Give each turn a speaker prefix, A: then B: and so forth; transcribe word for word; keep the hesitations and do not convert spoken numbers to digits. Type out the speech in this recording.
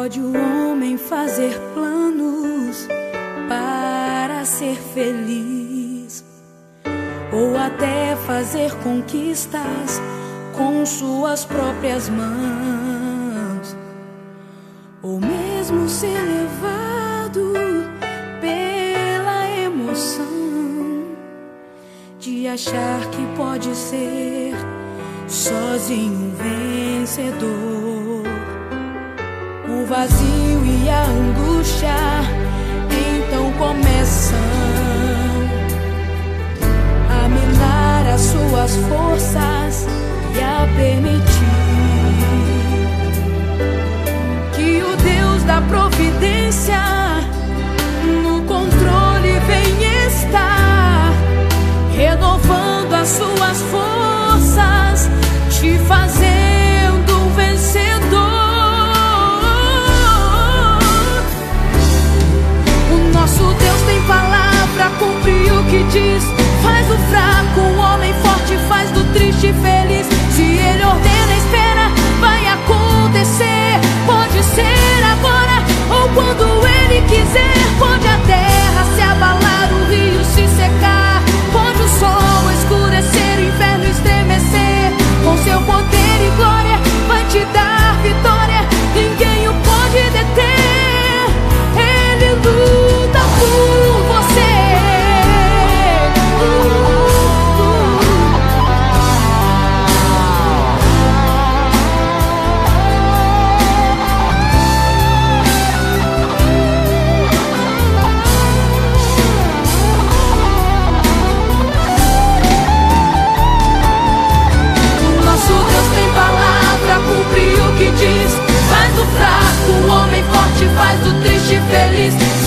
A: Pode o homem fazer planos para ser feliz, ou até fazer conquistas com suas próprias mãos, ou mesmo ser levado pela emoção de achar que pode ser sozinho vencedor. O vazio e a angústia então começam a minar as suas forças e a permitir que o Deus da providência no controle vem estar, renovando as suas forças, te fazendo um vencedor. Nosso Deus tem palavra, cumpre o que diz, faz o fraco um homem forte, faz do triste feliz. Se Ele ordena, espera, vai acontecer. Pode ser agora ou quando Ele quiser. Pode a terra se abalar, o rio se secar, pode o sol escurecer, o inferno estremecer. Com seu poder e glória vai te dar vitória, ninguém o pode deter. Ele luta por você. Nosso Deus tem palavra, cumpre o que diz, faz do fraco o homem forte, faz do triste feliz.